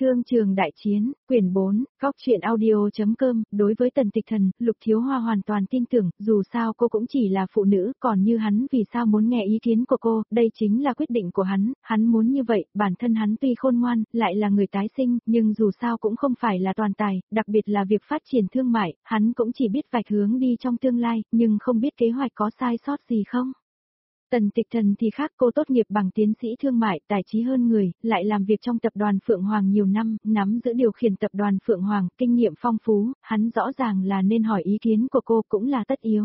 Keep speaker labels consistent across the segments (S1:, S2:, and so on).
S1: Thương trường đại chiến, quyển 4, góc truyện audio.com, đối với Tần Tịch Thần, Lục Thiếu Hoa hoàn toàn tin tưởng, dù sao cô cũng chỉ là phụ nữ, còn như hắn vì sao muốn nghe ý kiến của cô, đây chính là quyết định của hắn muốn như vậy, bản thân hắn tuy khôn ngoan, lại là người tái sinh, nhưng dù sao cũng không phải là toàn tài, đặc biệt là việc phát triển thương mại, hắn cũng chỉ biết vạch hướng đi trong tương lai, nhưng không biết kế hoạch có sai sót gì không. Tần Tịch Thần thì khác, cô tốt nghiệp bằng tiến sĩ thương mại, tài trí hơn người, lại làm việc trong tập đoàn Phượng Hoàng nhiều năm, nắm giữ điều khiển tập đoàn Phượng Hoàng, kinh nghiệm phong phú, hắn rõ ràng là nên hỏi ý kiến của cô cũng là tất yếu.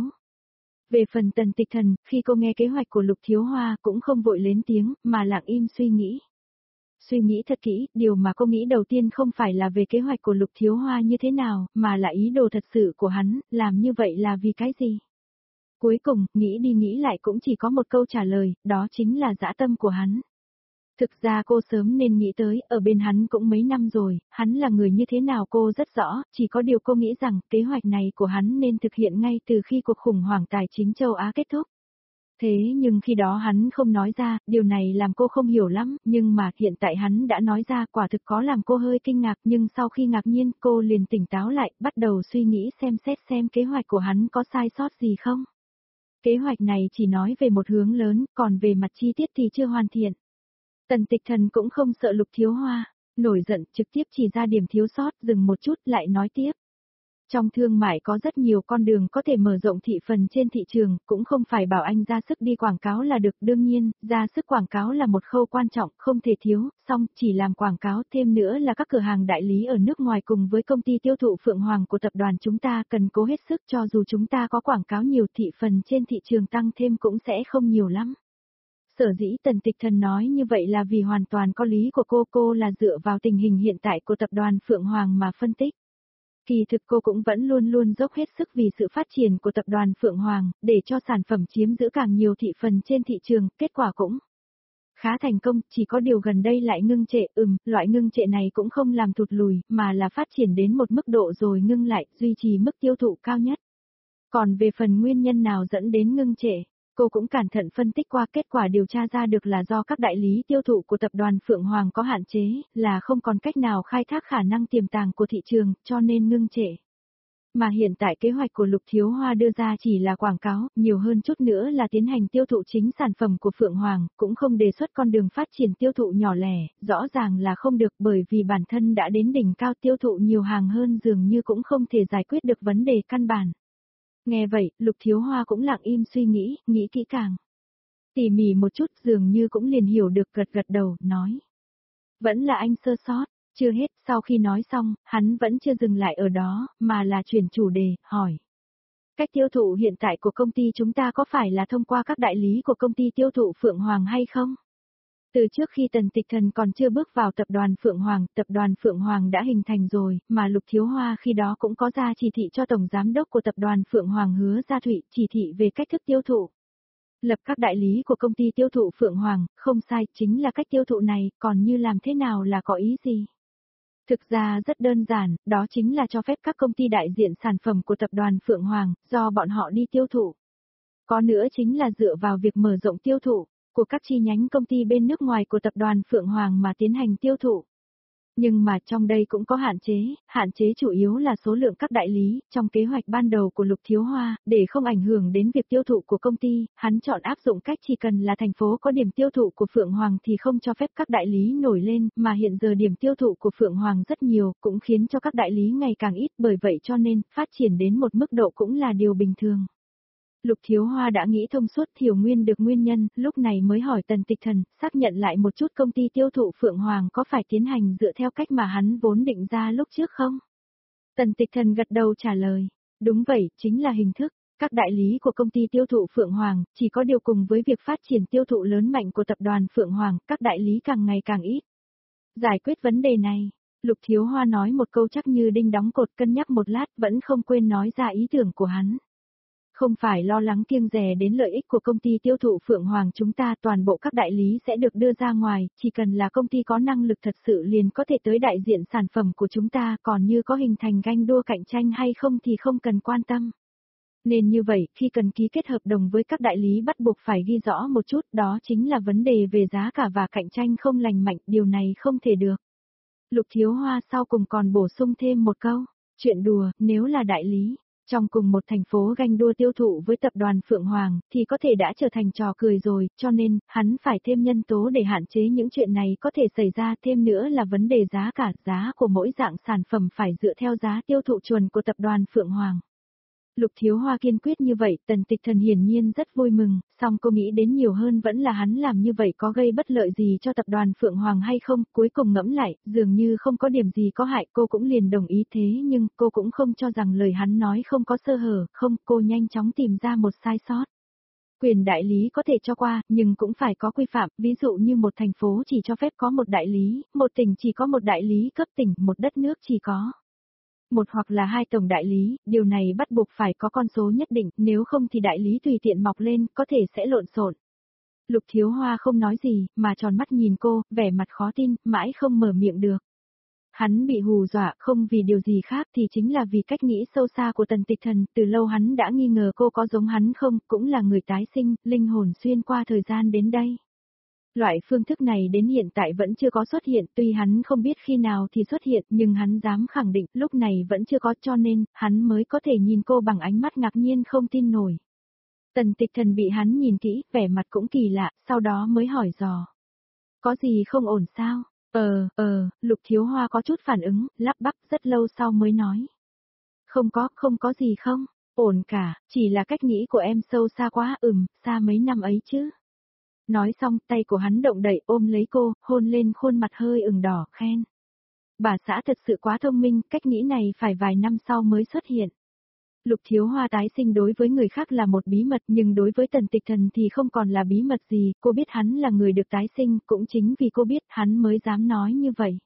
S1: Về phần Tần Tịch Thần, khi cô nghe kế hoạch của Lục Thiếu Hoa cũng không vội lên tiếng, mà lặng im suy nghĩ. Suy nghĩ thật kỹ, điều mà cô nghĩ đầu tiên không phải là về kế hoạch của Lục Thiếu Hoa như thế nào, mà là ý đồ thật sự của hắn, làm như vậy là vì cái gì? Cuối cùng, nghĩ đi nghĩ lại cũng chỉ có một câu trả lời, đó chính là dã tâm của hắn. Thực ra cô sớm nên nghĩ tới, ở bên hắn cũng mấy năm rồi, hắn là người như thế nào cô rất rõ, chỉ có điều cô nghĩ rằng kế hoạch này của hắn nên thực hiện ngay từ khi cuộc khủng hoảng tài chính châu Á kết thúc. Thế nhưng khi đó hắn không nói ra, điều này làm cô không hiểu lắm, nhưng mà hiện tại hắn đã nói ra quả thực có làm cô hơi kinh ngạc, nhưng sau khi ngạc nhiên cô liền tỉnh táo lại, bắt đầu suy nghĩ xem xét xem kế hoạch của hắn có sai sót gì không. Kế hoạch này chỉ nói về một hướng lớn, còn về mặt chi tiết thì chưa hoàn thiện. Tần Tịch Thần cũng không sợ Lục Thiếu Hoa, nổi giận trực tiếp chỉ ra điểm thiếu sót, dừng một chút lại nói tiếp. Trong thương mại có rất nhiều con đường có thể mở rộng thị phần trên thị trường, cũng không phải bảo anh ra sức đi quảng cáo là được, đương nhiên, ra sức quảng cáo là một khâu quan trọng, không thể thiếu, song chỉ làm quảng cáo, thêm nữa là các cửa hàng đại lý ở nước ngoài cùng với công ty tiêu thụ Phượng Hoàng của tập đoàn chúng ta cần cố hết sức, cho dù chúng ta có quảng cáo nhiều, thị phần trên thị trường tăng thêm cũng sẽ không nhiều lắm. Sở dĩ Tần Tịch Thần nói như vậy là vì hoàn toàn có lý của cô là dựa vào tình hình hiện tại của tập đoàn Phượng Hoàng mà phân tích. Kỳ thực cô cũng vẫn luôn luôn dốc hết sức vì sự phát triển của tập đoàn Phượng Hoàng, để cho sản phẩm chiếm giữ càng nhiều thị phần trên thị trường, kết quả cũng khá thành công, chỉ có điều gần đây lại ngưng trệ, loại ngưng trệ này cũng không làm thụt lùi, mà là phát triển đến một mức độ rồi ngưng lại, duy trì mức tiêu thụ cao nhất. Còn về phần nguyên nhân nào dẫn đến ngưng trệ, cô cũng cẩn thận phân tích qua, kết quả điều tra ra được là do các đại lý tiêu thụ của tập đoàn Phượng Hoàng có hạn chế, là không còn cách nào khai thác khả năng tiềm tàng của thị trường, cho nên ngưng trệ. Mà hiện tại kế hoạch của Lục Thiếu Hoa đưa ra chỉ là quảng cáo, nhiều hơn chút nữa là tiến hành tiêu thụ chính sản phẩm của Phượng Hoàng, cũng không đề xuất con đường phát triển tiêu thụ nhỏ lẻ, rõ ràng là không được, bởi vì bản thân đã đến đỉnh cao, tiêu thụ nhiều hàng hơn dường như cũng không thể giải quyết được vấn đề căn bản. Nghe vậy, Lục Thiếu Hoa cũng lặng im suy nghĩ, nghĩ kỹ càng. Tỉ mỉ một chút dường như cũng liền hiểu được, gật gật đầu, nói. Vẫn là anh sơ sót, chưa hết, sau khi nói xong, hắn vẫn chưa dừng lại ở đó, mà là chuyển chủ đề, hỏi. Cách tiêu thụ hiện tại của công ty chúng ta có phải là thông qua các đại lý của công ty tiêu thụ Phượng Hoàng hay không? Từ trước khi Tần Tịch Thần còn chưa bước vào tập đoàn Phượng Hoàng đã hình thành rồi, mà Lục Thiếu Hoa khi đó cũng có ra chỉ thị cho Tổng Giám đốc của tập đoàn Phượng Hoàng Hứa Gia Thụy, chỉ thị về cách thức tiêu thụ. Lập các đại lý của công ty tiêu thụ Phượng Hoàng, không sai, chính là cách tiêu thụ này, còn như làm thế nào là có ý gì? Thực ra rất đơn giản, đó chính là cho phép các công ty đại diện sản phẩm của tập đoàn Phượng Hoàng, do bọn họ đi tiêu thụ. Có nữa chính là dựa vào việc mở rộng tiêu thụ của các chi nhánh công ty bên nước ngoài của tập đoàn Phượng Hoàng mà tiến hành tiêu thụ. Nhưng mà trong đây cũng có hạn chế chủ yếu là số lượng các đại lý, trong kế hoạch ban đầu của Lục Thiếu Hoa, để không ảnh hưởng đến việc tiêu thụ của công ty, hắn chọn áp dụng cách chỉ cần là thành phố có điểm tiêu thụ của Phượng Hoàng thì không cho phép các đại lý nổi lên, mà hiện giờ điểm tiêu thụ của Phượng Hoàng rất nhiều, cũng khiến cho các đại lý ngày càng ít, bởi vậy cho nên, phát triển đến một mức độ cũng là điều bình thường. Lục Thiếu Hoa đã nghĩ thông suốt, hiểu nguyên được nguyên nhân, lúc này mới hỏi Tần Tịch Thần, xác nhận lại một chút công ty tiêu thụ Phượng Hoàng có phải tiến hành dựa theo cách mà hắn vốn định ra lúc trước không? Tần Tịch Thần gật đầu trả lời, đúng vậy, chính là hình thức. Các đại lý của công ty tiêu thụ Phượng Hoàng, chỉ có điều cùng với việc phát triển tiêu thụ lớn mạnh của tập đoàn Phượng Hoàng, các đại lý càng ngày càng ít. Giải quyết vấn đề này, Lục Thiếu Hoa nói một câu chắc như đinh đóng cột, cân nhắc một lát vẫn không quên nói ra ý tưởng của hắn. Không phải lo lắng kiêng dè đến lợi ích của công ty tiêu thụ Phượng Hoàng chúng ta, toàn bộ các đại lý sẽ được đưa ra ngoài, chỉ cần là công ty có năng lực thật sự liền có thể tới đại diện sản phẩm của chúng ta, còn như có hình thành ganh đua cạnh tranh hay không thì không cần quan tâm. Nên như vậy, khi cần ký kết hợp đồng với các đại lý bắt buộc phải ghi rõ một chút, đó chính là vấn đề về giá cả và cạnh tranh không lành mạnh, điều này không thể được. Lục Thiếu Hoa sau cùng còn bổ sung thêm một câu, chuyện đùa, nếu là đại lý, trong cùng một thành phố ganh đua tiêu thụ với tập đoàn Phượng Hoàng, thì có thể đã trở thành trò cười rồi, cho nên, hắn phải thêm nhân tố để hạn chế những chuyện này có thể xảy ra, thêm nữa là vấn đề giá cả, giá của mỗi dạng sản phẩm phải dựa theo giá tiêu thụ chuẩn của tập đoàn Phượng Hoàng. Lục Thiếu Hoa kiên quyết như vậy, Tần Tịch Thần hiển nhiên rất vui mừng, song cô nghĩ đến nhiều hơn vẫn là hắn làm như vậy có gây bất lợi gì cho tập đoàn Phượng Hoàng hay không, cuối cùng ngẫm lại, dường như không có điểm gì có hại, cô cũng liền đồng ý thế nhưng cô cũng không cho rằng lời hắn nói không có sơ hở, không, cô nhanh chóng tìm ra một sai sót. Quyền đại lý có thể cho qua, nhưng cũng phải có quy phạm, ví dụ như một thành phố chỉ cho phép có một đại lý, một tỉnh chỉ có một đại lý cấp tỉnh, một đất nước chỉ có một hoặc là hai tổng đại lý, điều này bắt buộc phải có con số nhất định, nếu không thì đại lý tùy tiện mọc lên, có thể sẽ lộn xộn. Lục Thiếu Hoa không nói gì, mà tròn mắt nhìn cô, vẻ mặt khó tin, mãi không mở miệng được. Hắn bị hù dọa, không vì điều gì khác thì chính là vì cách nghĩ sâu xa của Tần Tịch Thần, từ lâu hắn đã nghi ngờ cô có giống hắn không, cũng là người tái sinh, linh hồn xuyên qua thời gian đến đây. Loại phương thức này đến hiện tại vẫn chưa có xuất hiện, tuy hắn không biết khi nào thì xuất hiện, nhưng hắn dám khẳng định lúc này vẫn chưa có, cho nên, hắn mới có thể nhìn cô bằng ánh mắt ngạc nhiên không tin nổi. Tần Tịch Thần bị hắn nhìn kỹ, vẻ mặt cũng kỳ lạ, sau đó mới hỏi dò. Có gì không ổn sao? Lục Thiếu Hoa có chút phản ứng, lắp bắp rất lâu sau mới nói. Không có gì không, ổn cả, chỉ là cách nghĩ của em sâu xa quá, xa mấy năm ấy chứ. Nói xong, tay của hắn động đậy ôm lấy cô, hôn lên khuôn mặt hơi ửng đỏ, khen. Bà xã thật sự quá thông minh, cách nghĩ này phải vài năm sau mới xuất hiện. Lục Thiếu Hoa tái sinh đối với người khác là một bí mật nhưng đối với Tần Tịch Thần thì không còn là bí mật gì, cô biết hắn là người được tái sinh, cũng chính vì cô biết hắn mới dám nói như vậy.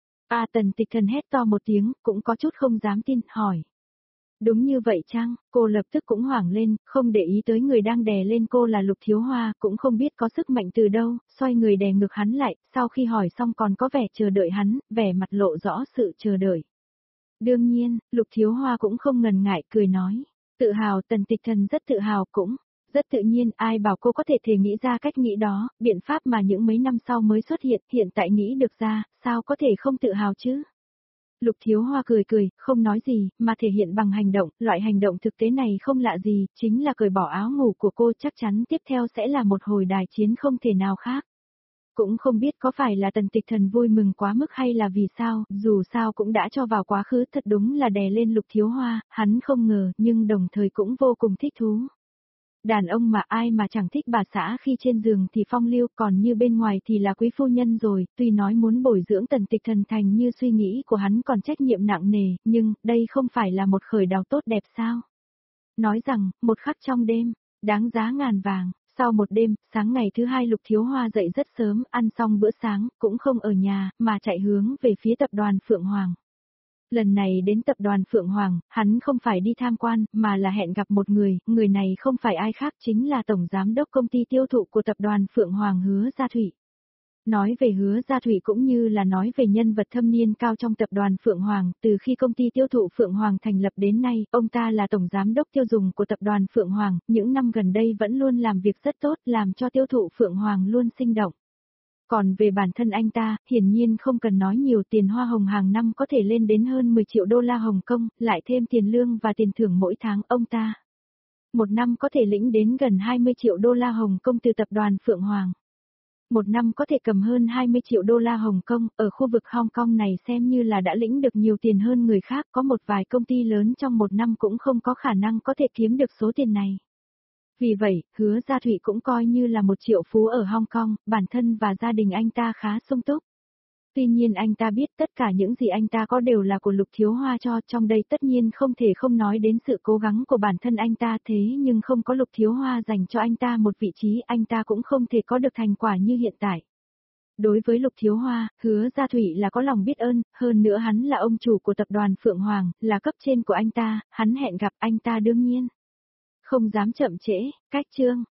S1: Tần Tịch Thần hét to một tiếng, cũng có chút không dám tin, hỏi. Đúng như vậy chăng? Cô lập tức cũng hoảng lên, không để ý tới người đang đè lên cô là Lục Thiếu Hoa, cũng không biết có sức mạnh từ đâu, xoay người đè ngược hắn lại, sau khi hỏi xong còn có vẻ chờ đợi hắn, vẻ mặt lộ rõ sự chờ đợi. Đương nhiên, Lục Thiếu Hoa cũng không ngần ngại, cười nói. Tự hào, Tần Tịch Thần rất tự hào cũng. Rất tự nhiên, ai bảo cô có thể nghĩ ra cách nghĩ đó, biện pháp mà những mấy năm sau mới xuất hiện tại nghĩ được ra, sao có thể không tự hào chứ? Lục Thiếu Hoa cười, không nói gì, mà thể hiện bằng hành động, loại hành động thực tế này không lạ gì, chính là cởi bỏ áo ngủ của cô, chắc chắn tiếp theo sẽ là một hồi đài chiến không thể nào khác. Cũng không biết có phải là Tần Tịch Thần vui mừng quá mức hay là vì sao, dù sao cũng đã cho vào quá khứ, thật đúng là đè lên Lục Thiếu Hoa, hắn không ngờ, nhưng đồng thời cũng vô cùng thích thú. Đàn ông mà ai mà chẳng thích bà xã khi trên giường thì phong lưu, còn như bên ngoài thì là quý phu nhân rồi, tuy nói muốn bồi dưỡng Tần Tịch Thần thành như suy nghĩ của hắn còn trách nhiệm nặng nề, nhưng, đây không phải là một khởi đầu tốt đẹp sao? Nói rằng, một khắc trong đêm, đáng giá ngàn vàng. Sau một đêm, sáng ngày thứ hai Lục Thiếu Hoa dậy rất sớm, ăn xong bữa sáng, cũng không ở nhà, mà chạy hướng về phía tập đoàn Phượng Hoàng. Lần này đến tập đoàn Phượng Hoàng, hắn không phải đi tham quan, mà là hẹn gặp một người này không phải ai khác chính là Tổng Giám đốc công ty tiêu thụ của tập đoàn Phượng Hoàng Hứa Gia Thụy. Nói về Hứa Gia Thụy cũng như là nói về nhân vật thâm niên cao trong tập đoàn Phượng Hoàng, từ khi công ty tiêu thụ Phượng Hoàng thành lập đến nay, ông ta là tổng giám đốc tiêu dùng của tập đoàn Phượng Hoàng, những năm gần đây vẫn luôn làm việc rất tốt, làm cho tiêu thụ Phượng Hoàng luôn sinh động. Còn về bản thân anh ta, hiển nhiên không cần nói nhiều, tiền hoa hồng hàng năm có thể lên đến hơn 10 triệu đô la Hồng Kông, lại thêm tiền lương và tiền thưởng mỗi tháng, ông ta một năm có thể lĩnh đến gần 20 triệu đô la Hồng Kông từ tập đoàn Phượng Hoàng. Một năm có thể cầm hơn 20 triệu đô la Hồng Kông, ở khu vực Hong Kong này xem như là đã lĩnh được nhiều tiền hơn người khác, có một vài công ty lớn trong một năm cũng không có khả năng có thể kiếm được số tiền này. Vì vậy, Hứa Gia Thụy cũng coi như là một triệu phú ở Hong Kong, bản thân và gia đình anh ta khá sung túc. Tuy nhiên anh ta biết tất cả những gì anh ta có đều là của Lục Thiếu Hoa cho, trong đây tất nhiên không thể không nói đến sự cố gắng của bản thân anh ta, thế nhưng không có Lục Thiếu Hoa dành cho anh ta một vị trí, anh ta cũng không thể có được thành quả như hiện tại. Đối với Lục Thiếu Hoa, Hứa Gia Thụy là có lòng biết ơn, hơn nữa hắn là ông chủ của tập đoàn Phượng Hoàng, là cấp trên của anh ta, hắn hẹn gặp anh ta đương nhiên không dám chậm trễ, cách chương.